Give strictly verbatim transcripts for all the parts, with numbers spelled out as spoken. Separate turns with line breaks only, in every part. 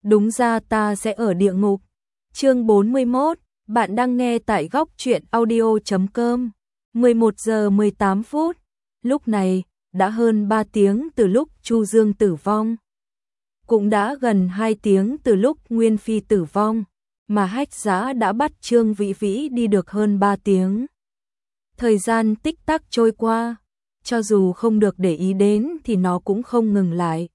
đúng ra ta sẽ ở địa ngục. Chương bốn mươi mốt, bạn đang nghe tại góc truyện audio chấm com. mười một giờ mười tám phút. Lúc này, đã hơn ba tiếng từ lúc Chu Dương tử vong. Cũng đã gần hai tiếng từ lúc Nguyên Phi tử vong, mà Hách Dã đã bắt Trương Vĩ Vĩ đi được hơn ba tiếng. Thời gian tích tắc trôi qua, cho dù không được để ý đến thì nó cũng không ngừng lại.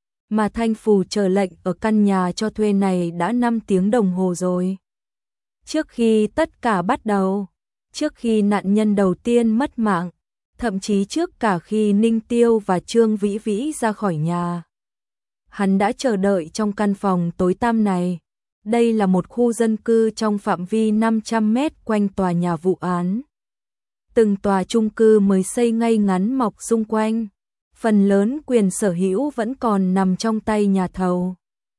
Mà Thanh Phù chờ lệnh ở căn nhà cho thuê này đã năm tiếng đồng hồ rồi. Trước khi tất cả bắt đầu, trước khi nạn nhân đầu tiên mất mạng, thậm chí trước cả khi Ninh Tiêu và Trương Vĩ Vĩ ra khỏi nhà, hắn đã chờ đợi trong căn phòng tối tăm này. Đây là một khu dân cư trong phạm vi năm trăm mét quanh tòa nhà vụ án. Từng tòa chung cư mới xây ngay ngắn mọc xung quanh. Phần lớn quyền sở hữu vẫn còn nằm trong tay nhà thầu.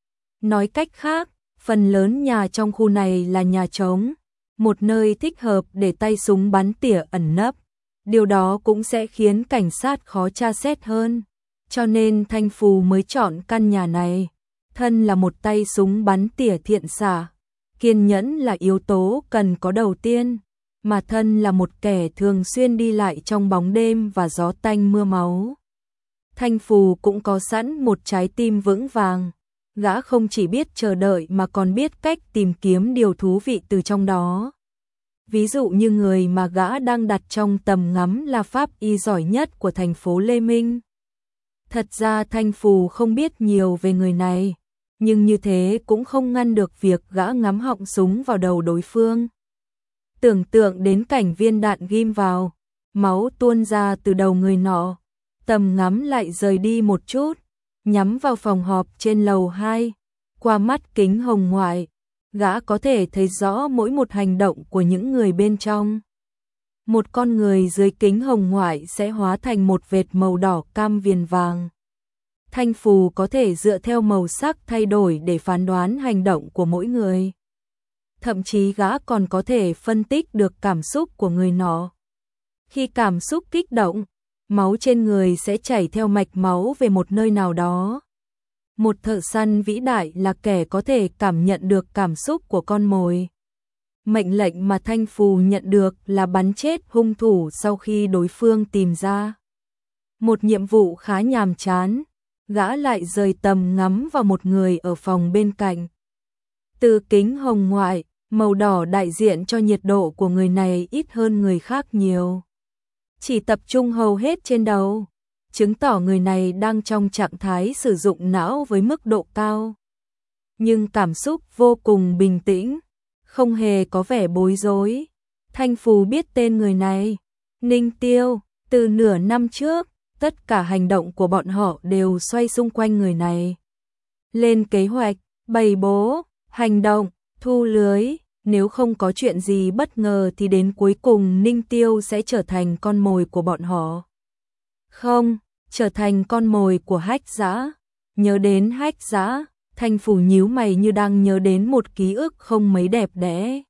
Nói cách khác, phần lớn nhà trong khu này là nhà trống, một nơi thích hợp để tay súng bắn tỉa ẩn nấp. Điều đó cũng sẽ khiến cảnh sát khó tra xét hơn. Cho nên Thanh Phù mới chọn căn nhà này. Thân là một tay súng bắn tỉa thiện xạ, kiên nhẫn là yếu tố cần có đầu tiên, mà thân là một kẻ thường xuyên đi lại trong bóng đêm và gió tanh mưa máu. Thanh Phù cũng có sẵn một trái tim vững vàng, gã không chỉ biết chờ đợi mà còn biết cách tìm kiếm điều thú vị từ trong đó. Ví dụ như người mà gã đang đặt trong tầm ngắm là pháp y giỏi nhất của thành phố Lê Minh. Thật ra Thanh Phù không biết nhiều về người này, nhưng như thế cũng không ngăn được việc gã ngắm họng súng vào đầu đối phương. Tưởng tượng đến cảnh viên đạn ghim vào, máu tuôn ra từ đầu người nọ, tầm ngắm lại rời đi một chút, nhắm vào phòng họp trên lầu hai, qua mắt kính hồng ngoại, gã có thể thấy rõ mỗi một hành động của những người bên trong. Một con người dưới kính hồng ngoại sẽ hóa thành một vệt màu đỏ cam viền vàng. Thanh Phù có thể dựa theo màu sắc thay đổi để phán đoán hành động của mỗi người. Thậm chí gã còn có thể phân tích được cảm xúc của người nọ. Khi cảm xúc kích động, máu trên người sẽ chảy theo mạch máu về một nơi nào đó. Một thợ săn vĩ đại là kẻ có thể cảm nhận được cảm xúc của con mồi. Mệnh lệnh mà Thanh Phù nhận được là bắn chết hung thủ sau khi đối phương tìm ra. Một nhiệm vụ khá nhàm chán, gã lại rời tầm ngắm vào một người ở phòng bên cạnh. Từ kính hồng ngoại, màu đỏ đại diện cho nhiệt độ của người này ít hơn người khác nhiều. Chỉ tập trung hầu hết trên đầu, chứng tỏ người này đang trong trạng thái sử dụng não với mức độ cao. Nhưng cảm xúc vô cùng bình tĩnh, không hề có vẻ bối rối. Thanh Phù biết tên người này, Ninh Tiêu, từ nửa năm trước, tất cả hành động của bọn họ đều xoay xung quanh người này. Lên kế hoạch, bày bố, hành động, thu lưới, nếu không có chuyện gì bất ngờ thì đến cuối cùng Ninh Tiêu sẽ trở thành con mồi của bọn họ. Không, trở thành con mồi của Hách Dã. Nhớ đến Hách Dã, Thanh Phù nhíu mày như đang nhớ đến một ký ức không mấy đẹp đẽ.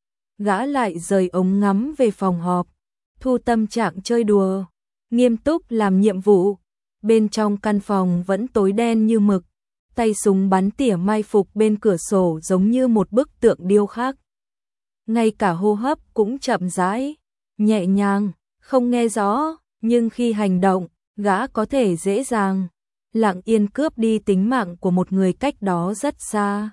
Gã lại rời ống ngắm về phòng họp, thu tâm trạng chơi đùa, nghiêm túc làm nhiệm vụ. Bên trong căn phòng vẫn tối đen như mực, tay súng bắn tỉa mai phục bên cửa sổ giống như một bức tượng điêu khắc. Ngay cả hô hấp cũng chậm rãi, nhẹ nhàng, không nghe rõ, nhưng khi hành động, gã có thể dễ dàng, lặng yên cướp đi tính mạng của một người cách đó rất xa.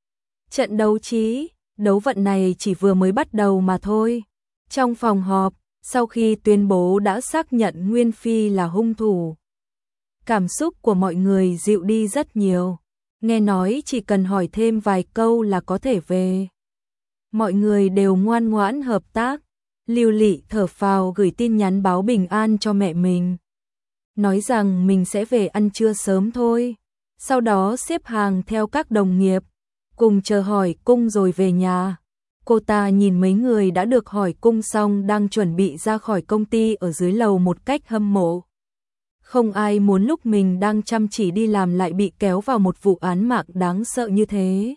Trận đấu trí, đấu vận này chỉ vừa mới bắt đầu mà thôi. Trong phòng họp, sau khi tuyên bố đã xác nhận Nguyên Phi là hung thủ, cảm xúc của mọi người dịu đi rất nhiều. Nghe nói chỉ cần hỏi thêm vài câu là có thể về. Mọi người đều ngoan ngoãn hợp tác. Lưu Lị thở phào gửi tin nhắn báo bình an cho mẹ mình, nói rằng mình sẽ về ăn trưa sớm thôi. Sau đó xếp hàng theo các đồng nghiệp, cùng chờ hỏi cung rồi về nhà. Cô ta nhìn mấy người đã được hỏi cung xong đang chuẩn bị ra khỏi công ty ở dưới lầu một cách hâm mộ. Không ai muốn lúc mình đang chăm chỉ đi làm lại bị kéo vào một vụ án mạng đáng sợ như thế.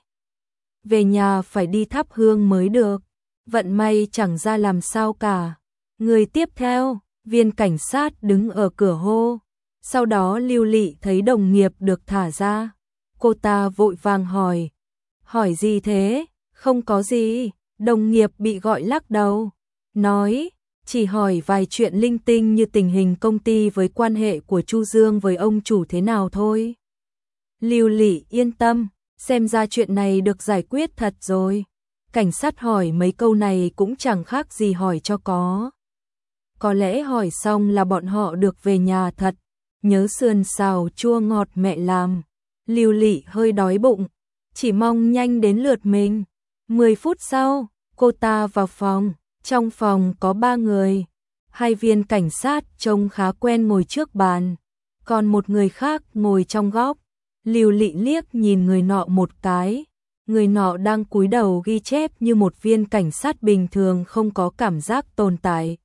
Về nhà phải đi thắp hương mới được. Vận may chẳng ra làm sao cả. Người tiếp theo, viên cảnh sát đứng ở cửa hô. Sau đó Lưu Lị thấy đồng nghiệp được thả ra. Cô ta vội vàng hỏi. Hỏi gì thế? Không có gì. Đồng nghiệp bị gọi lắc đầu. Nói, chỉ hỏi vài chuyện linh tinh như tình hình công ty với quan hệ của Chu Dương với ông chủ thế nào thôi. Lưu Lị yên tâm, xem ra chuyện này được giải quyết thật rồi. Cảnh sát hỏi mấy câu này cũng chẳng khác gì hỏi cho có. Có lẽ hỏi xong là bọn họ được về nhà thật. Nhớ sườn xào chua ngọt mẹ làm. Lưu Lị hơi đói bụng, chỉ mong nhanh đến lượt mình. Mười phút sau, cô ta vào phòng. Trong phòng có ba người. Hai viên cảnh sát trông khá quen ngồi trước bàn. Còn một người khác ngồi trong góc. Lưu Lị liếc nhìn người nọ một cái. Người nọ đang cúi đầu ghi chép như một viên cảnh sát bình thường không có cảm giác tồn tại.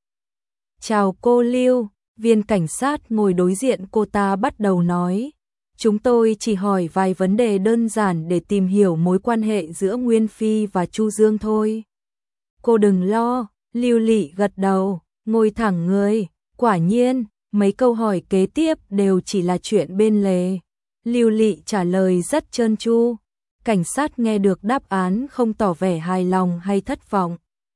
Chào cô Lưu, viên cảnh sát ngồi đối diện cô ta bắt đầu nói. Chúng tôi chỉ hỏi vài vấn đề đơn giản để tìm hiểu mối quan hệ giữa Nguyên Phi và Chu Dương thôi. Cô đừng lo, Lưu Lị gật đầu, ngồi thẳng người. Quả nhiên, mấy câu hỏi kế tiếp đều chỉ là chuyện bên lề. Lưu Lị trả lời rất trơn tru. Cảnh sát nghe được đáp án không tỏ vẻ hài lòng hay thất vọng.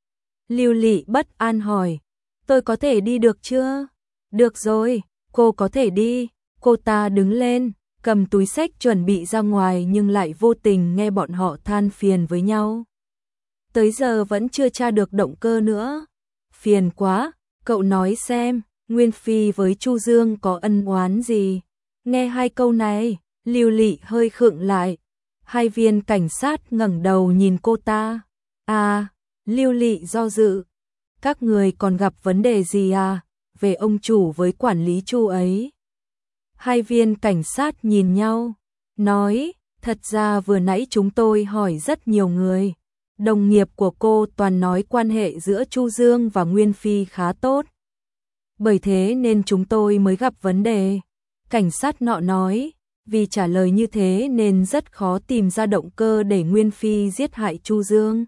Lưu Lị bất an hỏi, tôi có thể đi được chưa? Được rồi, cô có thể đi. Cô ta đứng lên, cầm túi xách chuẩn bị ra ngoài nhưng lại vô tình nghe bọn họ than phiền với nhau. Tới giờ vẫn chưa tra được động cơ nữa. Phiền quá, cậu nói xem, Nguyên Phi với Chu Dương có ân oán gì? Nghe hai câu này, Lưu Lị hơi khựng lại. Hai viên cảnh sát ngẩng đầu nhìn cô ta. À, Lưu Lị do dự. Các người còn gặp vấn đề gì à? Về ông chủ với quản lý Chu ấy. Hai viên cảnh sát nhìn nhau, nói, thật ra vừa nãy chúng tôi hỏi rất nhiều người. Đồng nghiệp của cô toàn nói quan hệ giữa Chu Dương và Nguyên Phi khá tốt. Bởi thế nên chúng tôi mới gặp vấn đề. Cảnh sát nọ nói, vì trả lời như thế nên rất khó tìm ra động cơ để Nguyên Phi giết hại Chu Dương.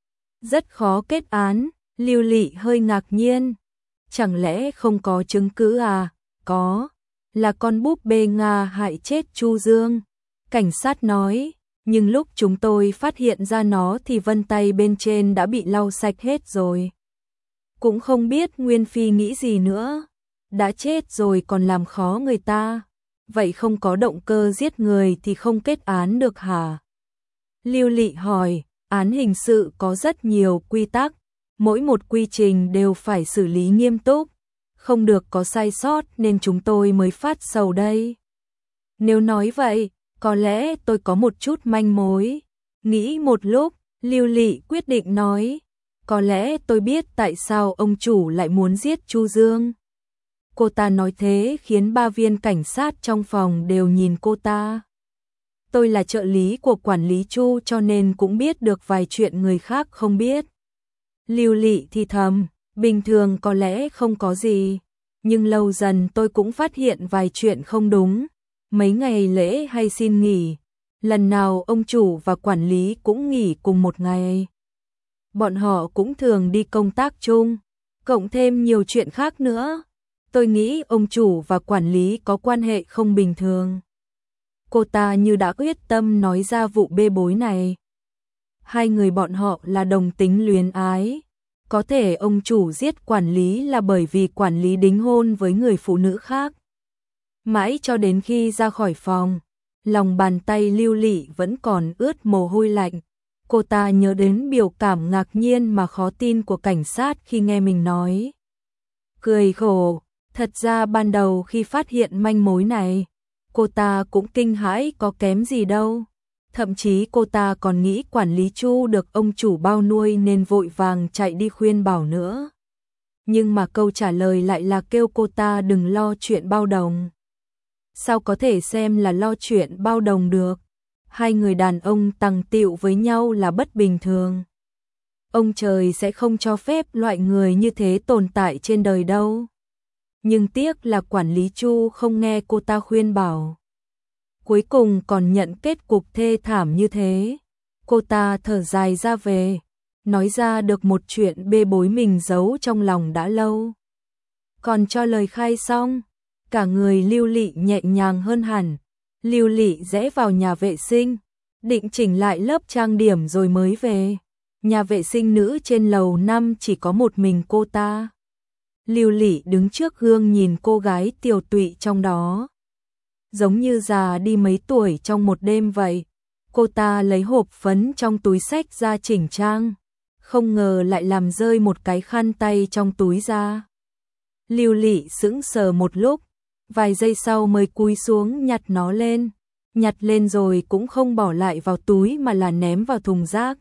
Rất khó kết án, Lưu Lị hơi ngạc nhiên. Chẳng lẽ không có chứng cứ à? Có, là con búp bê Nga hại chết Chu Dương. Cảnh sát nói, nhưng lúc chúng tôi phát hiện ra nó thì vân tay bên trên đã bị lau sạch hết rồi. Cũng không biết Nguyên Phi nghĩ gì nữa. Đã chết rồi còn làm khó người ta. Vậy không có động cơ giết người thì không kết án được hả? Lưu Lị hỏi, án hình sự có rất nhiều quy tắc. Mỗi một quy trình đều phải xử lý nghiêm túc. Không được có sai sót nên chúng tôi mới phát sầu đây. Nếu nói vậy, có lẽ tôi có một chút manh mối. Nghĩ một lúc, Lưu Lị quyết định nói, có lẽ tôi biết tại sao ông chủ lại muốn giết Chu Dương. Cô ta nói thế khiến ba viên cảnh sát trong phòng đều nhìn cô ta. Tôi là trợ lý của quản lý Chu cho nên cũng biết được vài chuyện người khác không biết. Lưu Lị thì thầm, bình thường có lẽ không có gì, nhưng lâu dần tôi cũng phát hiện vài chuyện không đúng. Mấy ngày lễ hay xin nghỉ, lần nào ông chủ và quản lý cũng nghỉ cùng một ngày. Bọn họ cũng thường đi công tác chung, cộng thêm nhiều chuyện khác nữa. Tôi nghĩ ông chủ và quản lý có quan hệ không bình thường. Cô ta như đã quyết tâm nói ra vụ bê bối này. Hai người bọn họ là đồng tính luyến ái. Có thể ông chủ giết quản lý là bởi vì quản lý đính hôn với người phụ nữ khác. Mãi cho đến khi ra khỏi phòng, lòng bàn tay Lưu Lị vẫn còn ướt mồ hôi lạnh. Cô ta nhớ đến biểu cảm ngạc nhiên mà khó tin của cảnh sát khi nghe mình nói. Cười khổ, thật ra ban đầu khi phát hiện manh mối này, cô ta cũng kinh hãi có kém gì đâu. Thậm chí cô ta còn nghĩ quản lý Chu được ông chủ bao nuôi nên vội vàng chạy đi khuyên bảo nữa. Nhưng mà câu trả lời lại là kêu cô ta đừng lo chuyện bao đồng. Sao có thể xem là lo chuyện bao đồng được? Hai người đàn ông tằng tịu với nhau là bất bình thường. Ông trời sẽ không cho phép loại người như thế tồn tại trên đời đâu. Nhưng tiếc là quản lý Chu không nghe cô ta khuyên bảo. Cuối cùng còn nhận kết cục thê thảm như thế. Cô ta thở dài ra về, nói ra được một chuyện bê bối mình giấu trong lòng đã lâu. Còn cho lời khai xong, cả người Lưu Lị nhẹ nhàng hơn hẳn. Lưu Lị rẽ vào nhà vệ sinh, định chỉnh lại lớp trang điểm rồi mới về. Nhà vệ sinh nữ trên lầu năm chỉ có một mình cô ta. Lưu Lị đứng trước gương nhìn cô gái tiều tụy trong đó, giống như già đi mấy tuổi trong một đêm vậy. Cô ta lấy hộp phấn trong túi xách ra chỉnh trang, không ngờ lại làm rơi một cái khăn tay trong túi ra. Lưu Lị sững sờ một lúc, vài giây sau mới cúi xuống nhặt nó lên. Nhặt lên rồi cũng không bỏ lại vào túi mà là ném vào thùng rác.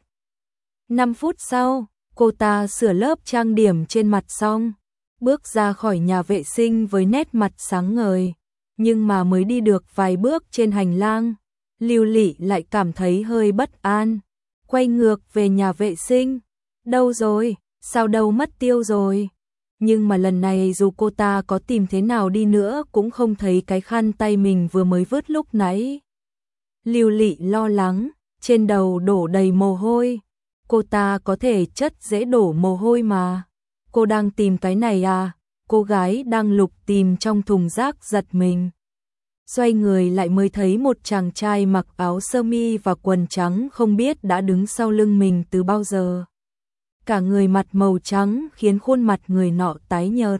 năm phút sau, cô ta sửa lớp trang điểm trên mặt xong, bước ra khỏi nhà vệ sinh với nét mặt sáng ngời. Nhưng mà mới đi được vài bước trên hành lang, Lưu Lị lại cảm thấy hơi bất an. Quay ngược về nhà vệ sinh. Đâu rồi? Sao đâu mất tiêu rồi? Nhưng mà lần này dù cô ta có tìm thế nào đi nữa cũng không thấy cái khăn tay mình vừa mới vứt lúc nãy. Lưu Lị lo lắng, trên đầu đổ đầy mồ hôi. Cô ta có thể chất dễ đổ mồ hôi mà. Cô đang tìm cái này à? Cô gái đang lục tìm trong thùng rác giật mình. Xoay người lại mới thấy một chàng trai mặc áo sơ mi và quần trắng không biết đã đứng sau lưng mình từ bao giờ. Cả người mặt màu trắng khiến khuôn mặt người nọ tái nhợt.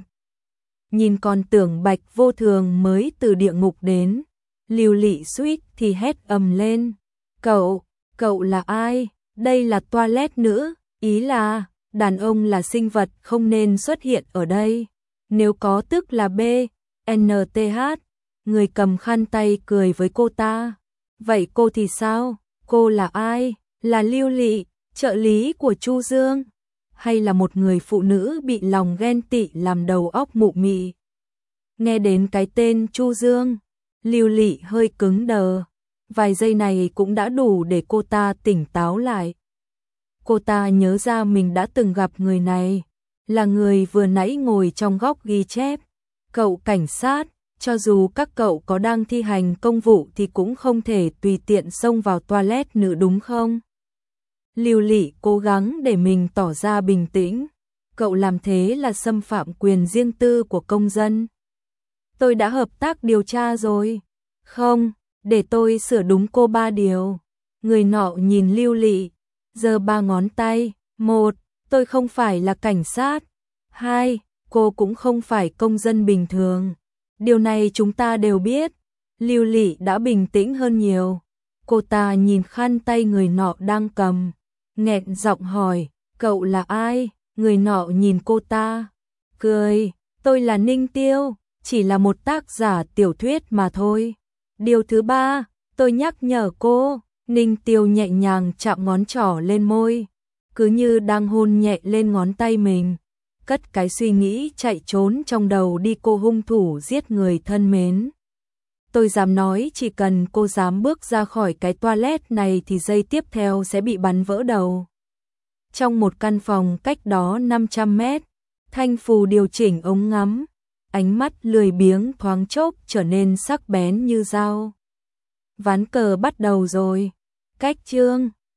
Nhìn còn tưởng Bạch Vô Thường mới từ địa ngục đến. Lưu Lị suýt thì hét ầm lên. Cậu, cậu là ai? Đây là toilet nữ, ý là đàn ông là sinh vật không nên xuất hiện ở đây. Nếu có tức là B, N T H. Người cầm khăn tay cười với cô ta. Vậy cô thì sao? Cô là ai? Là Lưu Lị, trợ lý của Chu Dương? Hay là một người phụ nữ bị lòng ghen tị làm đầu óc mụ mị? Nghe đến cái tên Chu Dương, Lưu Lị hơi cứng đờ. Vài giây này cũng đã đủ để cô ta tỉnh táo lại. Cô ta nhớ ra mình đã từng gặp người này, là người vừa nãy ngồi trong góc ghi chép. Cậu cảnh sát, cho dù các cậu có đang thi hành công vụ thì cũng không thể tùy tiện xông vào toilet nữ đúng không? Lưu Lị cố gắng để mình tỏ ra bình tĩnh. Cậu làm thế là xâm phạm quyền riêng tư của công dân. Tôi đã hợp tác điều tra rồi. Không, để tôi sửa đúng cô ba điều. Người nọ nhìn Lưu Lị, giơ ba ngón tay. Một, tôi không phải là cảnh sát. Hai, cô cũng không phải công dân bình thường. Điều này chúng ta đều biết. Lưu Lị đã bình tĩnh hơn nhiều. Cô ta nhìn khăn tay người nọ đang cầm, nghẹn giọng hỏi, cậu là ai? Người nọ nhìn cô ta, cười, tôi là Ninh Tiêu, chỉ là một tác giả tiểu thuyết mà thôi. Điều thứ ba, tôi nhắc nhở cô. Ninh Tiêu nhẹ nhàng chạm ngón trỏ lên môi, cứ như đang hôn nhẹ lên ngón tay mình. Cất cái suy nghĩ chạy trốn trong đầu đi, cô hung thủ giết người thân mến. Tôi dám nói chỉ cần cô dám bước ra khỏi cái toilet này thì giây tiếp theo sẽ bị bắn vỡ đầu. Trong một căn phòng cách đó năm trăm mét, Thanh Phù điều chỉnh ống ngắm, ánh mắt lười biếng thoáng chốc trở nên sắc bén như dao. Ván cờ bắt đầu rồi. Cách chương